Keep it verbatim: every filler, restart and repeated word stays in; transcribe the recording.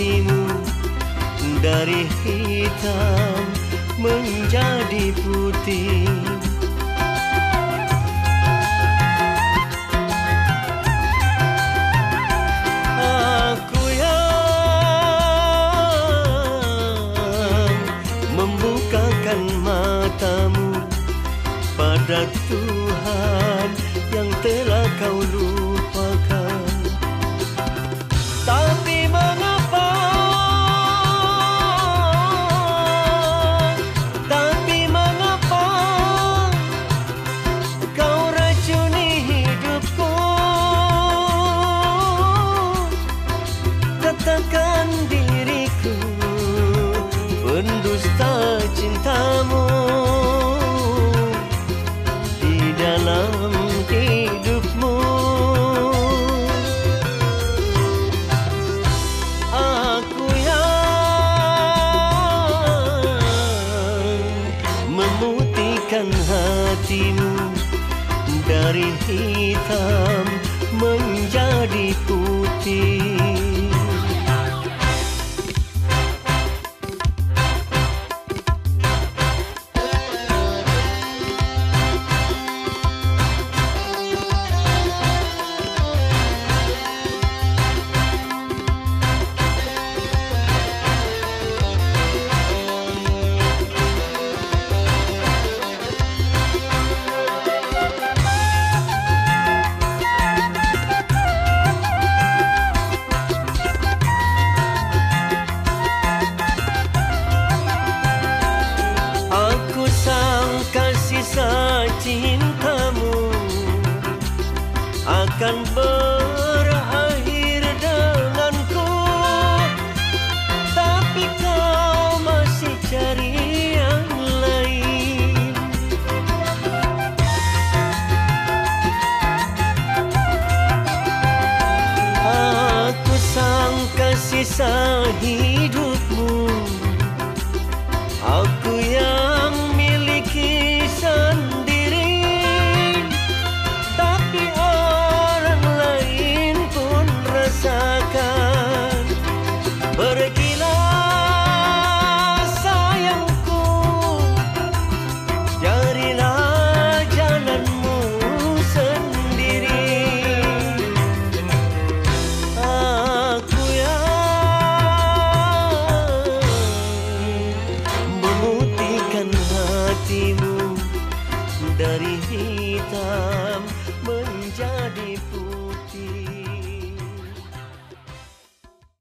hatimu dari hitam menjadi putih. Aku yang membukakan matamu pada Tuhan yang telah kau lupakan. Tapi mengapa, tapi mengapa kau racuni hidupku? Katakan diriku pendusta cintamu di dalam hidupmu. Aku yang memutihkan hatimu dari hitam menjadi putih. Kisah cintamu akan berakhir denganku, tapi kau masih cari yang lain. Aku sangka sisa hidupmu aku